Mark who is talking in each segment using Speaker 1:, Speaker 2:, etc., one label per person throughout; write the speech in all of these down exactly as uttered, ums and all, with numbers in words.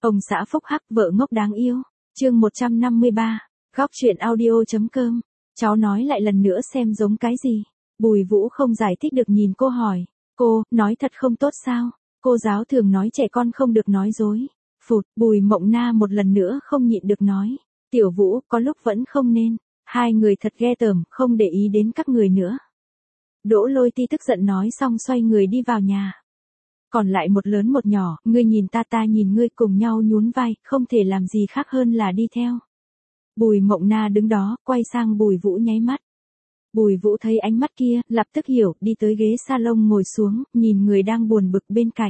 Speaker 1: Ông xã phúc hắc vợ ngốc đáng yêu. Chương một trăm năm mươi ba. Góc truyện audio.com. Cháu nói lại lần nữa xem giống cái gì. Bùi Vũ không giải thích được nhìn cô hỏi. Cô, nói thật không tốt sao? Cô giáo thường nói trẻ con không được nói dối. Phụt, Bùi Mộng Na một lần nữa không nhịn được nói. Tiểu Vũ, có lúc vẫn không nên. Hai người thật ghê tởm, không để ý đến các người nữa. Đỗ Lôi Ti tức giận nói xong xoay người đi vào nhà. Còn lại một lớn một nhỏ, ngươi nhìn ta ta nhìn ngươi cùng nhau nhún vai, không thể làm gì khác hơn là đi theo. Bùi Mộng Na đứng đó, quay sang Bùi Vũ nháy mắt. Bùi Vũ thấy ánh mắt kia, lập tức hiểu, đi tới ghế salon ngồi xuống, nhìn người đang buồn bực bên cạnh.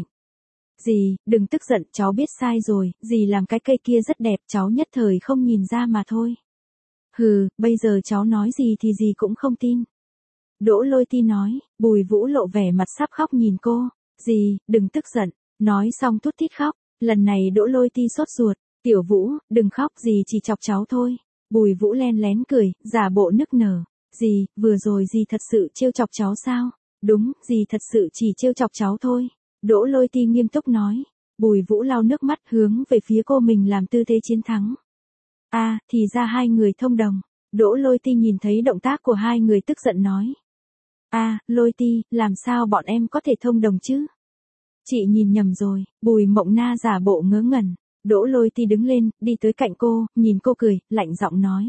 Speaker 1: Dì, đừng tức giận, cháu biết sai rồi, dì làm cái cây kia rất đẹp, cháu nhất thời không nhìn ra mà thôi. Hừ, bây giờ cháu nói gì thì dì cũng không tin. Đỗ Lôi Ti nói. Bùi Vũ lộ vẻ mặt sắp khóc nhìn cô. Dì, đừng tức giận. Nói xong thút thít khóc. Lần này Đỗ Lôi Ti sốt ruột. Tiểu Vũ, đừng khóc, dì chỉ chọc cháu thôi. Bùi Vũ len lén cười, giả bộ nức nở. Dì, vừa rồi dì thật sự trêu chọc cháu sao? Đúng, dì thật sự chỉ trêu chọc cháu thôi. Đỗ Lôi Ti nghiêm túc nói. Bùi Vũ lau nước mắt hướng về phía cô mình làm tư thế chiến thắng. À, thì ra hai người thông đồng. Đỗ Lôi Ti nhìn thấy động tác của hai người tức giận nói. À, Lôi Ti, làm sao bọn em có thể thông đồng chứ? Chị nhìn nhầm rồi. Bùi Mộng Na giả bộ ngớ ngẩn. Đỗ Lôi Ti đứng lên, đi tới cạnh cô, nhìn cô cười, lạnh giọng nói.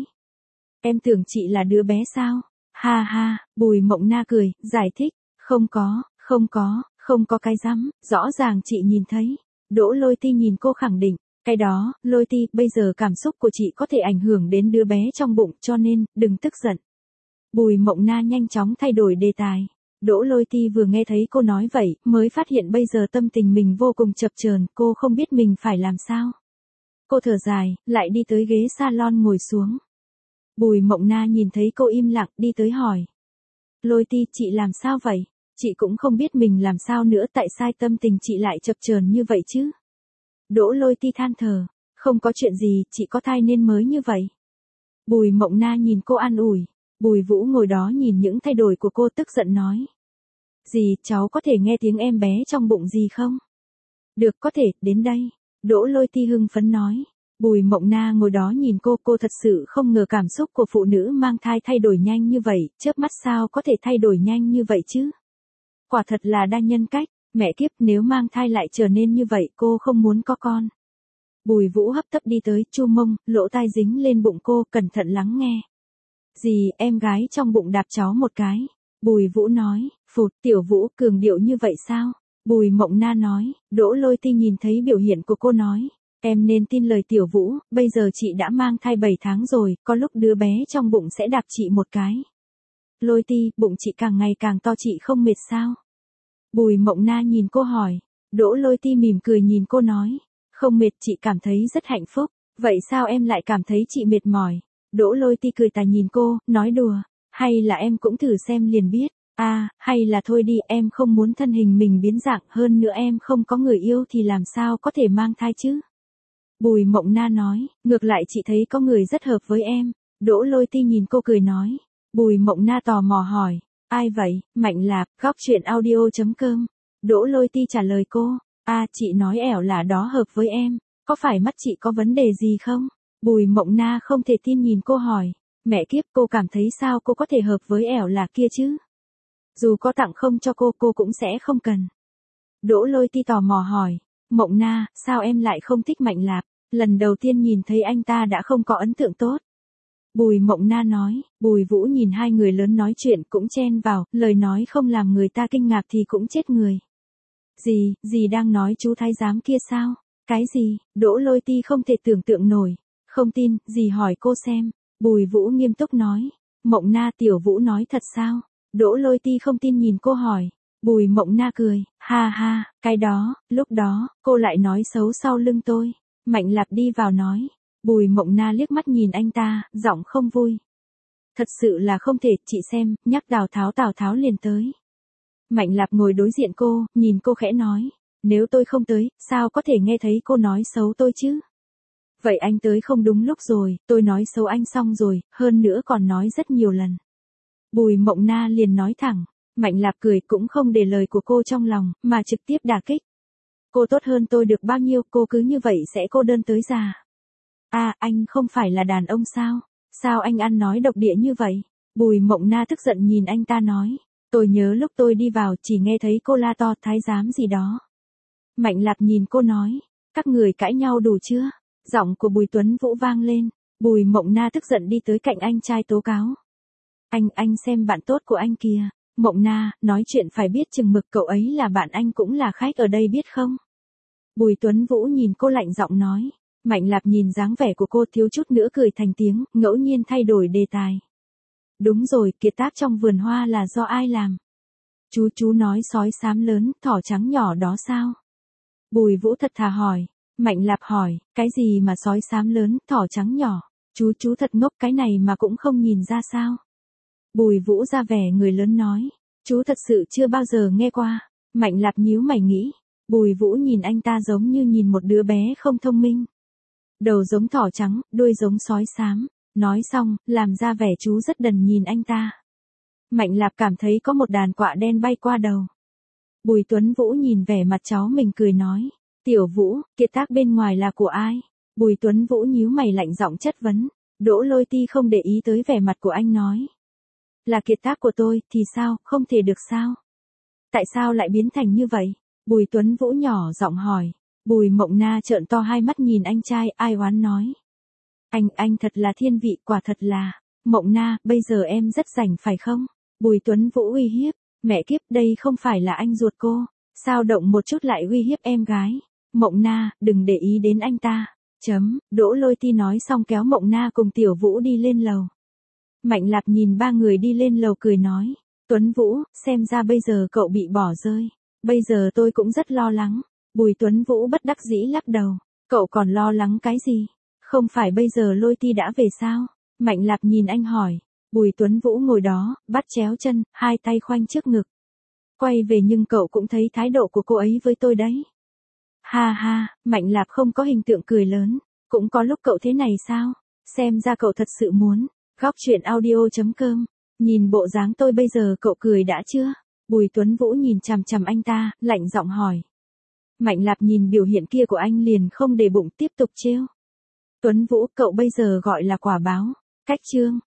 Speaker 1: Em tưởng chị là đứa bé sao? Ha ha, Bùi Mộng Na cười, giải thích. Không có, không có, không có cái rắm, rõ ràng chị nhìn thấy. Đỗ Lôi Ti nhìn cô khẳng định. Cái đó, Lôi Ti, bây giờ cảm xúc của chị có thể ảnh hưởng đến đứa bé trong bụng, cho nên, đừng tức giận. Bùi Mộng Na nhanh chóng thay đổi đề tài. Đỗ Lôi Ti vừa nghe thấy cô nói vậy, mới phát hiện bây giờ tâm tình mình vô cùng chập chờn, cô không biết mình phải làm sao. Cô thở dài, lại đi tới ghế salon ngồi xuống. Bùi Mộng Na nhìn thấy cô im lặng, đi tới hỏi. Lôi Ti, chị làm sao vậy? Chị cũng không biết mình làm sao nữa, tại sao tâm tình chị lại chập chờn như vậy chứ? Đỗ Lôi Ti than thở. Không có chuyện gì, chị có thai nên mới như vậy. Bùi Mộng Na nhìn cô an ủi. Bùi Vũ ngồi đó nhìn những thay đổi của cô tức giận nói. Dì, cháu có thể nghe tiếng em bé trong bụng dì không? Được, có thể, đến đây. Đỗ Lôi Ti hưng phấn nói. Bùi Mộng Na ngồi đó nhìn cô, cô thật sự không ngờ cảm xúc của phụ nữ mang thai thay đổi nhanh như vậy, chớp mắt sao có thể thay đổi nhanh như vậy chứ? Quả thật là đa nhân cách, mẹ kiếp, nếu mang thai lại trở nên như vậy, cô không muốn có con. Bùi Vũ hấp tấp đi tới, chu mông, lỗ tai dính lên bụng cô, cẩn thận lắng nghe. Dì, em gái trong bụng đạp cháu một cái. Bùi Vũ nói. Phụt, Tiểu Vũ, cường điệu như vậy sao? Bùi Mộng Na nói. Đỗ Lôi Ti nhìn thấy biểu hiện của cô nói. Em nên tin lời Tiểu Vũ, bây giờ chị đã mang thai bảy tháng rồi, có lúc đứa bé trong bụng sẽ đạp chị một cái. Lôi Ti, bụng chị càng ngày càng to, chị không mệt sao? Bùi Mộng Na nhìn cô hỏi. Đỗ Lôi Ti mỉm cười nhìn cô nói. Không mệt, chị cảm thấy rất hạnh phúc. Vậy sao em lại cảm thấy chị mệt mỏi? Đỗ Lôi Ti cười tà nhìn cô, nói đùa. Hay là em cũng thử xem liền biết. À, hay là thôi đi, em không muốn thân hình mình biến dạng, hơn nữa em không có người yêu thì làm sao có thể mang thai chứ? Bùi Mộng Na nói. Ngược lại chị thấy có người rất hợp với em. Đỗ Lôi Ti nhìn cô cười nói. Bùi Mộng Na tò mò hỏi. Ai vậy? Mạnh Lạp, góc truyện audio.com. Đỗ Lôi Ti trả lời cô. À, chị nói ẻo là đó hợp với em. Có phải mắt chị có vấn đề gì không? Bùi Mộng Na không thể tin nhìn cô hỏi. Mẹ kiếp, cô cảm thấy sao cô có thể hợp với ẻo là kia chứ? Dù có tặng không cho cô, cô cũng sẽ không cần. Đỗ Lôi Ti tò mò hỏi. Mộng Na, sao em lại không thích Mạnh Lạp? Lần đầu tiên nhìn thấy anh ta đã không có ấn tượng tốt. Bùi Mộng Na nói. Bùi Vũ nhìn hai người lớn nói chuyện cũng chen vào, lời nói không làm người ta kinh ngạc thì cũng chết người. Dì, dì đang nói chú thái giám kia sao? Cái gì? Đỗ Lôi Ti không thể tưởng tượng nổi. Không tin, dì hỏi cô xem. Bùi Vũ nghiêm túc nói. Mộng Na, Tiểu Vũ nói thật sao? Đỗ Lôi Ti không tin nhìn cô hỏi. Bùi Mộng Na cười. Ha ha, cái đó, lúc đó, cô lại nói xấu sau lưng tôi. Mạnh Lạp đi vào nói. Bùi Mộng Na liếc mắt nhìn anh ta, giọng không vui. Thật sự là không thể, chị xem, nhắc Tào Tháo Tào Tháo liền tới. Mạnh Lạp ngồi đối diện cô, nhìn cô khẽ nói. Nếu tôi không tới, sao có thể nghe thấy cô nói xấu tôi chứ? Vậy anh tới không đúng lúc rồi, tôi nói xấu anh xong rồi, hơn nữa còn nói rất nhiều lần. Bùi Mộng Na liền nói thẳng. Mạnh Lạp cười cũng không để lời của cô trong lòng, mà trực tiếp đả kích. Cô tốt hơn tôi được bao nhiêu, cô cứ như vậy sẽ cô đơn tới già. À, anh không phải là đàn ông sao? Sao anh ăn nói độc địa như vậy? Bùi Mộng Na tức giận nhìn anh ta nói. Tôi nhớ lúc tôi đi vào chỉ nghe thấy cô la to thái giám gì đó. Mạnh Lạp nhìn cô nói. Các người cãi nhau đủ chưa? Giọng của Bùi Tuấn Vũ vang lên. Bùi Mộng Na tức giận đi tới cạnh anh trai tố cáo. Anh, anh xem bạn tốt của anh kìa. Mộng Na, nói chuyện phải biết chừng mực, cậu ấy là bạn anh cũng là khách ở đây biết không? Bùi Tuấn Vũ nhìn cô lạnh giọng nói. Mạnh Lạp nhìn dáng vẻ của cô thiếu chút nữa cười thành tiếng, ngẫu nhiên thay đổi đề tài. Đúng rồi, kiệt tác trong vườn hoa là do ai làm? Chú chú nói sói xám lớn, thỏ trắng nhỏ đó sao? Bùi Vũ thật thà hỏi. Mạnh Lạp hỏi, cái gì mà sói xám lớn, thỏ trắng nhỏ? Chú chú thật ngốc, cái này mà cũng không nhìn ra sao? Bùi Vũ ra vẻ người lớn nói. Chú thật sự chưa bao giờ nghe qua. Mạnh Lạp nhíu mày nghĩ. Bùi Vũ nhìn anh ta giống như nhìn một đứa bé không thông minh. Đầu giống thỏ trắng, đuôi giống sói xám. Nói xong, làm ra vẻ chú rất đần nhìn anh ta. Mạnh Lạp cảm thấy có một đàn quạ đen bay qua đầu. Bùi Tuấn Vũ nhìn vẻ mặt cháu mình cười nói. Tiểu Vũ, kiệt tác bên ngoài là của ai? Bùi Tuấn Vũ nhíu mày lạnh giọng chất vấn. Đỗ Lôi Ti không để ý tới vẻ mặt của anh nói. Là kiệt tác của tôi, thì sao, không thể được sao? Tại sao lại biến thành như vậy? Bùi Tuấn Vũ nhỏ giọng hỏi. Bùi Mộng Na trợn to hai mắt nhìn anh trai, ai oán nói. Anh, anh thật là thiên vị, quả thật là. Mộng Na, bây giờ em rất rảnh phải không? Bùi Tuấn Vũ uy hiếp. Mẹ kiếp, đây không phải là anh ruột cô. Sao động một chút lại uy hiếp em gái? Mộng Na, đừng để ý đến anh ta. Chấm, Đỗ Lôi Ti nói xong kéo Mộng Na cùng Tiểu Vũ đi lên lầu. Mạnh Lạp nhìn ba người đi lên lầu cười nói. Tuấn Vũ, xem ra bây giờ cậu bị bỏ rơi. Bây giờ tôi cũng rất lo lắng. Bùi Tuấn Vũ bất đắc dĩ lắc đầu. Cậu còn lo lắng cái gì? Không phải bây giờ Lôi Ti đã về sao? Mạnh Lạp nhìn anh hỏi. Bùi Tuấn Vũ ngồi đó, bắt chéo chân, hai tay khoanh trước ngực. Quay về nhưng cậu cũng thấy thái độ của cô ấy với tôi đấy. Ha ha, Mạnh Lạp không có hình tượng cười lớn. Cũng có lúc cậu thế này sao? Xem ra cậu thật sự muốn. Góc truyện audio chấm com. Nhìn bộ dáng tôi bây giờ cậu cười đã chưa? Bùi Tuấn Vũ nhìn chằm chằm anh ta, lạnh giọng hỏi. Mạnh Lạp nhìn biểu hiện kia của anh liền không để bụng tiếp tục trêu. Tuấn Vũ, cậu bây giờ gọi là quả báo. Cách chương.